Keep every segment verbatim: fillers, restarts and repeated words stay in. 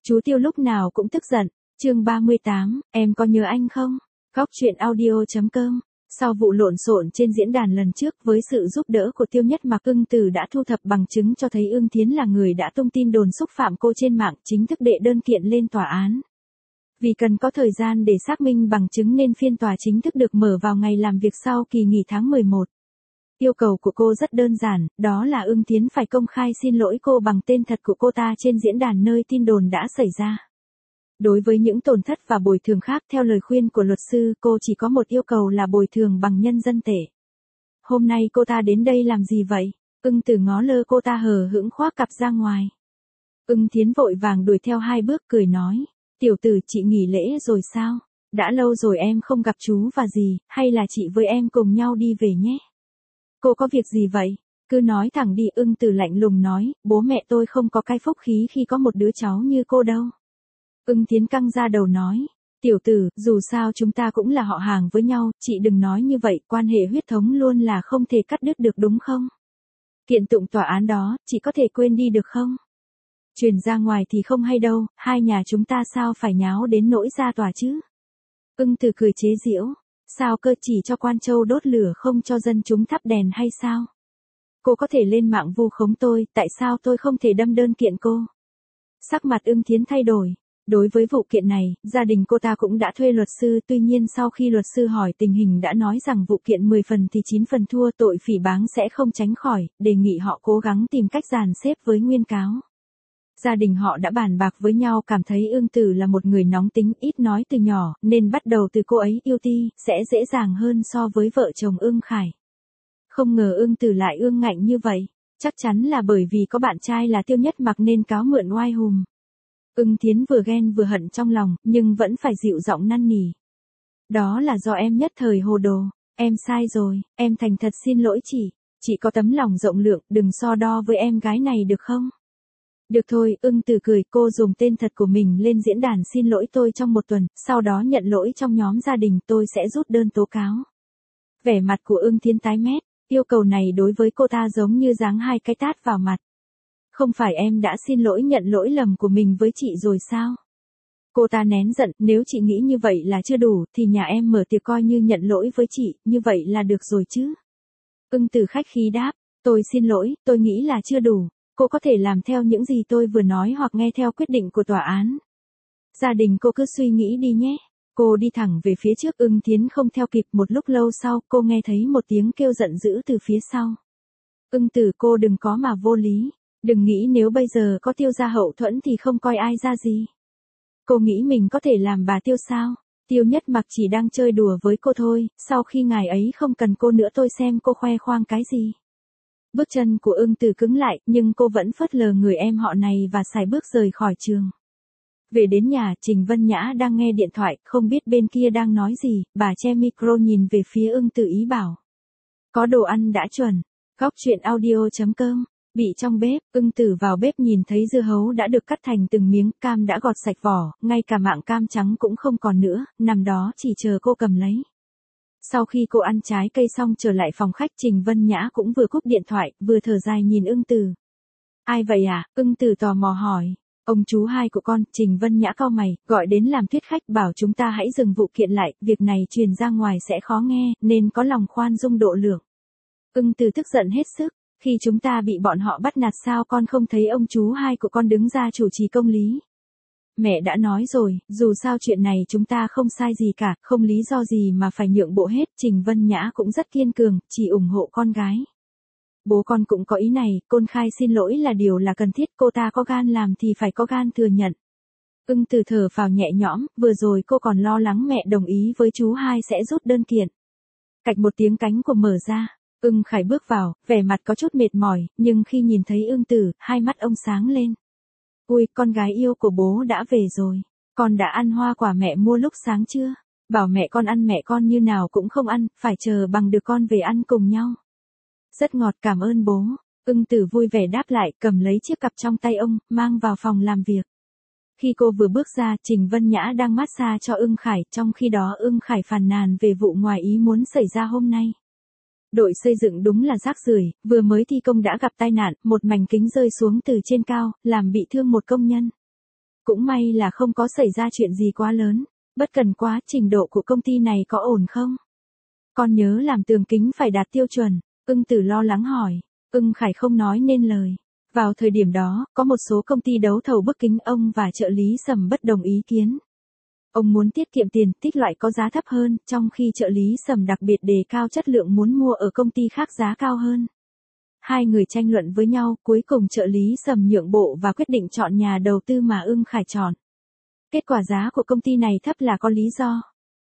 Chú Tiêu lúc nào cũng tức giận. Chương ba mươi tám, em có nhớ anh không? Góc truyện audio.com. Sau vụ lộn xộn trên diễn đàn lần trước, với sự giúp đỡ của Tiêu Nhất Mặc, Ưng Từ đã thu thập bằng chứng cho thấy Ưng Thiến là người đã tung tin đồn xúc phạm cô trên mạng, chính thức đệ đơn kiện lên tòa án. Vì cần có thời gian để xác minh bằng chứng nên phiên tòa chính thức được mở vào ngày làm việc sau kỳ nghỉ tháng mười một. Yêu cầu của cô rất đơn giản, đó là Ưng Thiến phải công khai xin lỗi cô bằng tên thật của cô ta trên diễn đàn nơi tin đồn đã xảy ra. Đối với những tổn thất và bồi thường khác, theo lời khuyên của luật sư, cô chỉ có một yêu cầu là bồi thường bằng nhân dân tệ. Hôm nay cô ta đến đây làm gì vậy? Ưng Từ ngó lơ cô ta hờ hững khoác cặp ra ngoài. Ưng Thiến vội vàng đuổi theo hai bước cười nói. Tiểu tử, chị nghỉ lễ rồi sao? Đã lâu rồi em không gặp chú và dì, hay là chị với em cùng nhau đi về nhé? Cô có việc gì vậy? Cứ nói thẳng đi. Ưng Từ lạnh lùng nói, bố mẹ tôi không có cái phúc khí khi có một đứa cháu như cô đâu. Ưng Thiến căng ra đầu nói, tiểu tử, dù sao chúng ta cũng là họ hàng với nhau, chị đừng nói như vậy, quan hệ huyết thống luôn là không thể cắt đứt được đúng không? Kiện tụng tòa án đó, chị có thể quên đi được không? Truyền ra ngoài thì không hay đâu, hai nhà chúng ta sao phải nháo đến nỗi ra tòa chứ? Ưng Từ cười chế giễu, sao cơ, chỉ cho Quan Châu đốt lửa không cho dân chúng thắp đèn hay sao? Cô có thể lên mạng vu khống tôi, tại sao tôi không thể đâm đơn kiện cô? Sắc mặt Ưng Thiến thay đổi. Đối với vụ kiện này, gia đình cô ta cũng đã thuê luật sư, tuy nhiên sau khi luật sư hỏi tình hình đã nói rằng vụ kiện mười phần thì chín phần thua, tội phỉ báng sẽ không tránh khỏi, đề nghị họ cố gắng tìm cách dàn xếp với nguyên cáo. Gia đình họ đã bàn bạc với nhau, cảm thấy Ưng Từ là một người nóng tính, ít nói từ nhỏ, nên bắt đầu từ cô ấy yêu Ti, sẽ dễ dàng hơn so với vợ chồng Ưng Khải. Không ngờ Ưng Từ lại ương ngạnh như vậy, chắc chắn là bởi vì có bạn trai là Tiêu Nhất Mặc nên cáo mượn oai hùm. Ưng Thiến vừa ghen vừa hận trong lòng, nhưng vẫn phải dịu giọng năn nỉ. Đó là do em nhất thời hồ đồ, em sai rồi, em thành thật xin lỗi chị, chị có tấm lòng rộng lượng, đừng so đo với em gái này được không? Được thôi. Ưng Từ cười, cô dùng tên thật của mình lên diễn đàn xin lỗi tôi trong một tuần, sau đó nhận lỗi trong nhóm gia đình, tôi sẽ rút đơn tố cáo. Vẻ mặt của Ưng Thiến tái mét, yêu cầu này đối với cô ta giống như giáng hai cái tát vào mặt. Không phải em đã xin lỗi nhận lỗi lầm của mình với chị rồi sao? Cô ta nén giận, nếu chị nghĩ như vậy là chưa đủ, thì nhà em mở tiệc coi như nhận lỗi với chị, như vậy là được rồi chứ? Ưng Từ khách khí đáp, tôi xin lỗi, tôi nghĩ là chưa đủ. Cô có thể làm theo những gì tôi vừa nói hoặc nghe theo quyết định của tòa án. Gia đình cô cứ suy nghĩ đi nhé. Cô đi thẳng về phía trước. Ưng Thiến không theo kịp, một lúc lâu sau, cô nghe thấy một tiếng kêu giận dữ từ phía sau. Ưng Từ, cô đừng có mà vô lý. Đừng nghĩ nếu bây giờ có Tiêu gia hậu thuẫn thì không coi ai ra gì. Cô nghĩ mình có thể làm bà Tiêu sao? Tiêu Nhất Mặc chỉ đang chơi đùa với cô thôi, sau khi ngài ấy không cần cô nữa tôi xem cô khoe khoang cái gì. Bước chân của Ưng Từ cứng lại, nhưng cô vẫn phớt lờ người em họ này và sải bước rời khỏi trường. Về đến nhà, Trình Vân Nhã đang nghe điện thoại, không biết bên kia đang nói gì, bà che micro nhìn về phía Ưng Từ ý bảo. Có đồ ăn đã chuẩn. Góc truyện audio.com. Bị trong bếp, Ưng Từ vào bếp nhìn thấy dưa hấu đã được cắt thành từng miếng, cam đã gọt sạch vỏ, ngay cả mảng cam trắng cũng không còn nữa, nằm đó chỉ chờ cô cầm lấy. Sau khi cô ăn trái cây xong trở lại phòng khách, Trình Vân Nhã cũng vừa cúp điện thoại, vừa thở dài nhìn Ưng Từ. Ai vậy à? Ưng Từ tò mò hỏi. Ông chú hai của con. Trình Vân Nhã cau mày, gọi đến làm thuyết khách, bảo chúng ta hãy dừng vụ kiện lại, việc này truyền ra ngoài sẽ khó nghe, nên có lòng khoan dung độ lượng. Ưng Từ tức giận hết sức. Khi chúng ta bị bọn họ bắt nạt sao con không thấy ông chú hai của con đứng ra chủ trì công lý? Mẹ đã nói rồi, dù sao chuyện này chúng ta không sai gì cả, không lý do gì mà phải nhượng bộ hết. Trình Vân Nhã cũng rất kiên cường, chỉ ủng hộ con gái. Bố con cũng có ý này, con khai xin lỗi là điều là cần thiết, cô ta có gan làm thì phải có gan thừa nhận. Ưng Từ thở phào nhẹ nhõm, vừa rồi cô còn lo lắng mẹ đồng ý với chú hai sẽ rút đơn kiện. Cạch một tiếng, cánh của mở ra. Ưng Khải bước vào, vẻ mặt có chút mệt mỏi, nhưng khi nhìn thấy Ưng Từ, hai mắt ông sáng lên. Ui, con gái yêu của bố đã về rồi. Con đã ăn hoa quả mẹ mua lúc sáng chưa? Bảo mẹ con ăn, mẹ con như nào cũng không ăn, phải chờ bằng được con về ăn cùng nhau. Rất ngọt, cảm ơn bố. Ưng Từ vui vẻ đáp lại, cầm lấy chiếc cặp trong tay ông, mang vào phòng làm việc. Khi cô vừa bước ra, Trình Vân Nhã đang massage cho Ưng Khải, trong khi đó Ưng Khải phàn nàn về vụ ngoài ý muốn xảy ra hôm nay. Đội xây dựng đúng là rác rưởi, vừa mới thi công đã gặp tai nạn, một mảnh kính rơi xuống từ trên cao, làm bị thương một công nhân. Cũng may là không có xảy ra chuyện gì quá lớn. Bất cần quá, trình độ của công ty này có ổn không? Con nhớ làm tường kính phải đạt tiêu chuẩn. Ưng Tử lo lắng hỏi. Ưng Khải không nói nên lời. Vào thời điểm đó, có một số công ty đấu thầu bức kính ông và trợ lý Sầm bất đồng ý kiến. Ông muốn tiết kiệm tiền, tích loại có giá thấp hơn, trong khi trợ lý Sầm đặc biệt đề cao chất lượng muốn mua ở công ty khác giá cao hơn. Hai người tranh luận với nhau, cuối cùng trợ lý Sầm nhượng bộ và quyết định chọn nhà đầu tư mà Ưng Khải chọn. Kết quả giá của công ty này thấp là có lý do.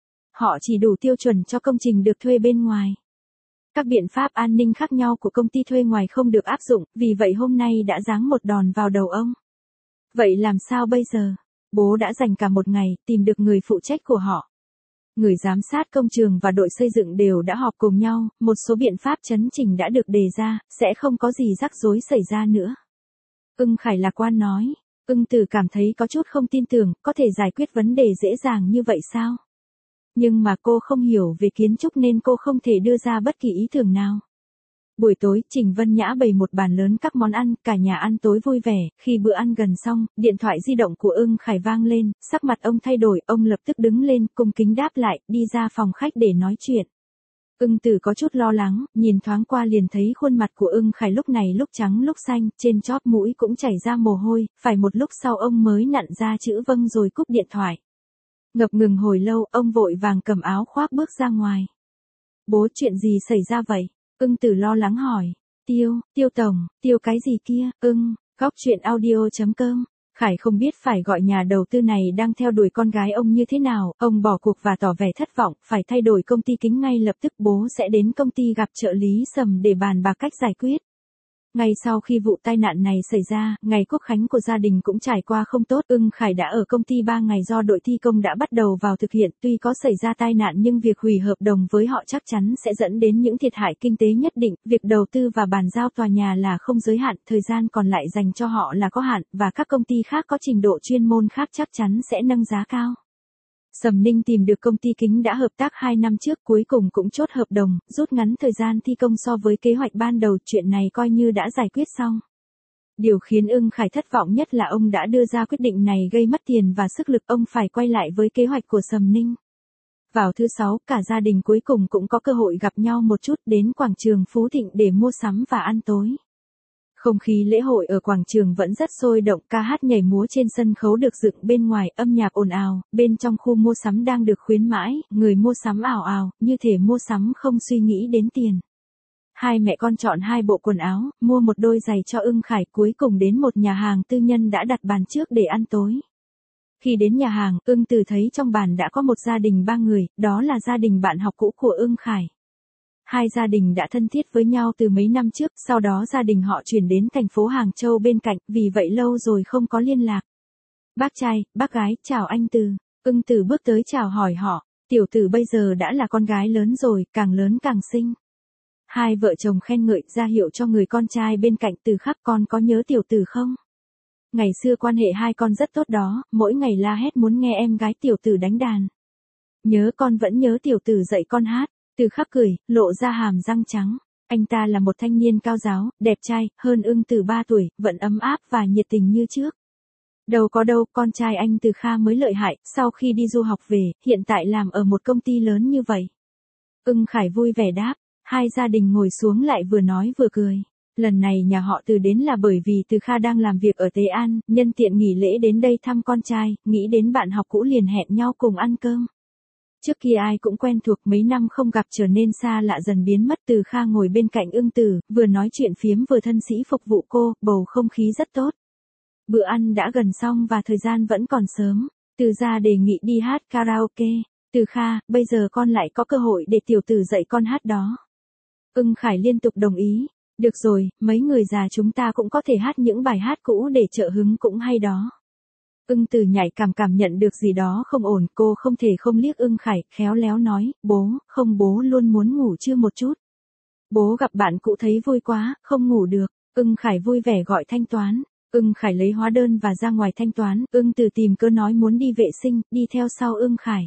Họ chỉ đủ tiêu chuẩn cho công trình được thuê bên ngoài. Các biện pháp an ninh khác nhau của công ty thuê ngoài không được áp dụng, vì vậy hôm nay đã giáng một đòn vào đầu ông. Vậy làm sao bây giờ? Bố đã dành cả một ngày, tìm được người phụ trách của họ. Người giám sát công trường và đội xây dựng đều đã họp cùng nhau, một số biện pháp chấn chỉnh đã được đề ra, sẽ không có gì rắc rối xảy ra nữa. Ưng Khải lạc quan nói. Ưng Tử cảm thấy có chút không tin tưởng, có thể giải quyết vấn đề dễ dàng như vậy sao? Nhưng mà cô không hiểu về kiến trúc nên cô không thể đưa ra bất kỳ ý tưởng nào. Buổi tối, Trình Vân Nhã bày một bàn lớn các món ăn, cả nhà ăn tối vui vẻ, khi bữa ăn gần xong, điện thoại di động của Ưng Khải vang lên, sắc mặt ông thay đổi, ông lập tức đứng lên, cung kính đáp lại, đi ra phòng khách để nói chuyện. Ưng Tử có chút lo lắng, nhìn thoáng qua liền thấy khuôn mặt của Ưng Khải lúc này lúc trắng lúc xanh, trên chóp mũi cũng chảy ra mồ hôi, phải một lúc sau ông mới nặn ra chữ vâng rồi cúp điện thoại. Ngập ngừng hồi lâu, ông vội vàng cầm áo khoác bước ra ngoài. Bố, chuyện gì xảy ra vậy? Ưng Tử lo lắng hỏi. Tiêu, Tiêu tổng, Tiêu cái gì kia? Ưng, góc chuyện audio chấm com. Khải không biết phải gọi nhà đầu tư này đang theo đuổi con gái ông như thế nào, ông bỏ cuộc và tỏ vẻ thất vọng, phải thay đổi công ty kính ngay lập tức. Bố sẽ đến công ty gặp trợ lý Sầm để bàn bạc cách giải quyết. Ngay sau khi vụ tai nạn này xảy ra, ngày quốc khánh của gia đình cũng trải qua không tốt. Ưng Khải đã ở công ty ba ngày do đội thi công đã bắt đầu vào thực hiện. Tuy có xảy ra tai nạn nhưng việc hủy hợp đồng với họ chắc chắn sẽ dẫn đến những thiệt hại kinh tế nhất định. Việc đầu tư và bàn giao tòa nhà là không giới hạn, thời gian còn lại dành cho họ là có hạn, và các công ty khác có trình độ chuyên môn khác chắc chắn sẽ nâng giá cao. Sầm Ninh tìm được công ty kính đã hợp tác hai năm trước, cuối cùng cũng chốt hợp đồng, rút ngắn thời gian thi công so với kế hoạch ban đầu, chuyện này coi như đã giải quyết xong. Điều khiến Ưng Khải thất vọng nhất là ông đã đưa ra quyết định này gây mất tiền và sức lực, ông phải quay lại với kế hoạch của Sầm Ninh. Vào thứ sáu, cả gia đình cuối cùng cũng có cơ hội gặp nhau một chút, đến quảng trường Phú Thịnh để mua sắm và ăn tối. Không khí lễ hội ở quảng trường vẫn rất sôi động, ca hát nhảy múa trên sân khấu được dựng bên ngoài, âm nhạc ồn ào, bên trong khu mua sắm đang được khuyến mãi, người mua sắm ào ào, như thể mua sắm không suy nghĩ đến tiền. Hai mẹ con chọn hai bộ quần áo, mua một đôi giày cho Ưng Khải, cuối cùng đến một nhà hàng tư nhân đã đặt bàn trước để ăn tối. Khi đến nhà hàng, Ưng Tử thấy trong bàn đã có một gia đình ba người, đó là gia đình bạn học cũ của Ưng Khải. Hai gia đình đã thân thiết với nhau từ mấy năm trước, sau đó gia đình họ chuyển đến thành phố Hàng Châu bên cạnh, vì vậy lâu rồi không có liên lạc. Bác trai, bác gái, chào anh Từ. Ưng Tử bước tới chào hỏi họ, tiểu tử bây giờ đã là con gái lớn rồi, càng lớn càng xinh. Hai vợ chồng khen ngợi, ra hiệu cho người con trai bên cạnh. Từ Khắc, con có nhớ tiểu tử không? Ngày xưa quan hệ hai con rất tốt đó, mỗi ngày la hét muốn nghe em gái tiểu tử đánh đàn. Nhớ, con vẫn nhớ tiểu tử dạy con hát. Từ Khắc cười, lộ ra hàm răng trắng. Anh ta là một thanh niên cao giáo, đẹp trai, hơn Ưng Tử ba tuổi, vẫn ấm áp và nhiệt tình như trước. Đâu có đâu, con trai anh Từ Kha mới lợi hại, sau khi đi du học về, hiện tại làm ở một công ty lớn như vậy. Ưng Khải vui vẻ đáp, hai gia đình ngồi xuống lại vừa nói vừa cười. Lần này nhà họ Từ đến là bởi vì Từ Kha đang làm việc ở Tế An, nhân tiện nghỉ lễ đến đây thăm con trai, nghĩ đến bạn học cũ liền hẹn nhau cùng ăn cơm. Trước kia ai cũng quen thuộc, mấy năm không gặp trở nên xa lạ dần biến mất. Từ Kha ngồi bên cạnh Ưng Tử, vừa nói chuyện phiếm vừa thân sĩ phục vụ cô, bầu không khí rất tốt. Bữa ăn đã gần xong và thời gian vẫn còn sớm. Từ gia đề nghị đi hát karaoke. Từ Kha, bây giờ con lại có cơ hội để tiểu tử dạy con hát đó. Ưng Khải liên tục đồng ý. Được rồi, mấy người già chúng ta cũng có thể hát những bài hát cũ để trợ hứng cũng hay đó. Ưng Tử nhạy cảm cảm nhận được gì đó không ổn, cô không thể không liếc Ưng Khải, khéo léo nói, bố, không bố luôn muốn ngủ trưa một chút. Bố gặp bạn cũ thấy vui quá, không ngủ được. Ưng Khải vui vẻ gọi thanh toán. Ưng Khải lấy hóa đơn và ra ngoài thanh toán. Ưng Tử tìm cớ nói muốn đi vệ sinh, đi theo sau Ưng Khải.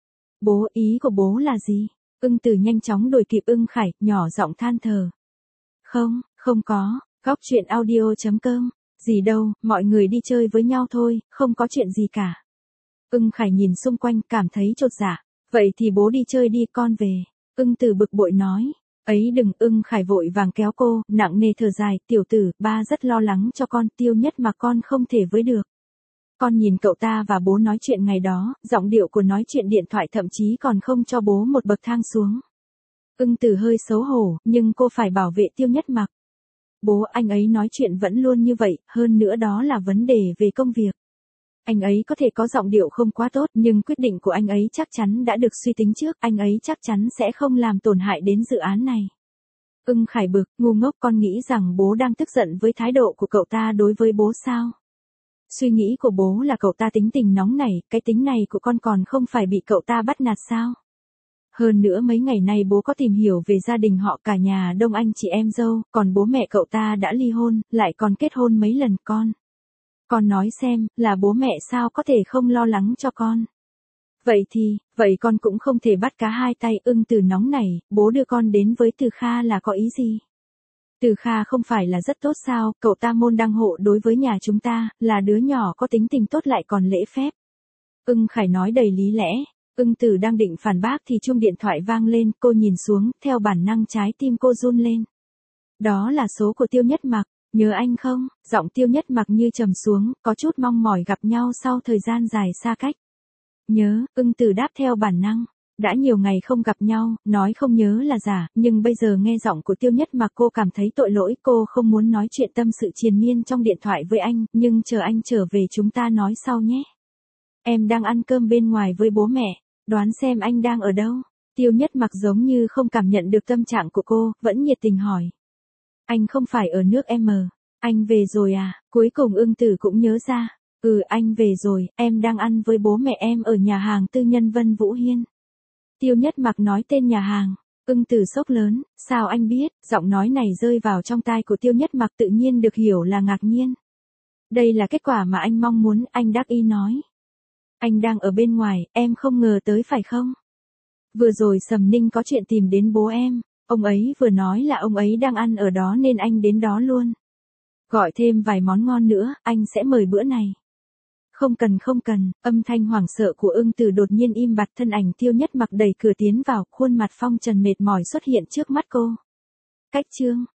Bố, ý của bố là gì? Ưng Tử nhanh chóng đuổi kịp Ưng Khải, nhỏ giọng than thở. Không, không có, góc chuyện audio chấm com. Gì đâu, mọi người đi chơi với nhau thôi, không có chuyện gì cả. Ưng Khải nhìn xung quanh cảm thấy chột dạ. Vậy thì bố đi chơi đi, con về. Ưng Từ bực bội nói. Ấy đừng, Ưng Khải vội vàng kéo cô, nặng nề thở dài, tiểu tử, ba rất lo lắng cho con, Tiêu Nhất mà con không thể với được. Con nhìn cậu ta và bố nói chuyện ngày đó, giọng điệu của nói chuyện điện thoại thậm chí còn không cho bố một bậc thang xuống. Ưng Từ hơi xấu hổ, nhưng cô phải bảo vệ Tiêu Nhất Mặc. Bố anh ấy nói chuyện vẫn luôn như vậy, hơn nữa đó là vấn đề về công việc. Anh ấy có thể có giọng điệu không quá tốt, nhưng quyết định của anh ấy chắc chắn đã được suy tính trước, anh ấy chắc chắn sẽ không làm tổn hại đến dự án này. Ưng Khải bực, ngu ngốc, con nghĩ rằng bố đang tức giận với thái độ của cậu ta đối với bố sao? Suy nghĩ của bố là cậu ta tính tình nóng nảy, cái tính này của con còn không phải bị cậu ta bắt nạt sao? Hơn nữa mấy ngày nay bố có tìm hiểu về gia đình họ, cả nhà đông anh chị em dâu, còn bố mẹ cậu ta đã ly hôn, lại còn kết hôn mấy lần con. Con nói xem, là bố mẹ sao có thể không lo lắng cho con. Vậy thì, vậy con cũng không thể bắt cá hai tay. Ưng Từ nóng nảy, bố đưa con đến với Từ Kha là có ý gì? Từ Kha không phải là rất tốt sao, cậu ta môn đăng hộ đối với nhà chúng ta, là đứa nhỏ có tính tình tốt lại còn lễ phép. Ưng Khải nói đầy lý lẽ. Ưng Từ đang định phản bác thì chuông điện thoại vang lên, cô nhìn xuống, theo bản năng trái tim cô run lên. Đó là số của Tiêu Nhất Mặc. Nhớ anh không? Giọng Tiêu Nhất Mặc như trầm xuống, có chút mong mỏi gặp nhau sau thời gian dài xa cách. Nhớ, Ưng Từ đáp theo bản năng. Đã nhiều ngày không gặp nhau, nói không nhớ là giả, nhưng bây giờ nghe giọng của Tiêu Nhất Mặc cô cảm thấy tội lỗi, cô không muốn nói chuyện tâm sự triền miên trong điện thoại với anh, nhưng chờ anh trở về chúng ta nói sau nhé. Em đang ăn cơm bên ngoài với bố mẹ, đoán xem anh đang ở đâu? Tiêu Nhất Mặc giống như không cảm nhận được tâm trạng của cô, vẫn nhiệt tình hỏi. Anh không phải ở nước em mờ, anh về rồi à? Cuối cùng Ưng Từ cũng nhớ ra. Ừ, anh về rồi, em đang ăn với bố mẹ em ở nhà hàng tư nhân Vân Vũ Hiên. Tiêu Nhất Mặc nói tên nhà hàng. Ưng Từ sốc lớn, sao anh biết? Giọng nói này rơi vào trong tai của Tiêu Nhất Mặc tự nhiên được hiểu là ngạc nhiên. Đây là kết quả mà anh mong muốn, anh đắc ý nói. Anh đang ở bên ngoài, em không ngờ tới phải không? Vừa rồi Sầm Ninh có chuyện tìm đến bố em, ông ấy vừa nói là ông ấy đang ăn ở đó nên anh đến đó luôn. Gọi thêm vài món ngon nữa, anh sẽ mời bữa này. Không cần không cần, âm thanh hoảng sợ của Ưng Từ đột nhiên im bặt, thân ảnh Tiêu Nhất Mặc đẩy cửa tiến vào, khuôn mặt phong trần mệt mỏi xuất hiện trước mắt cô. Cách chương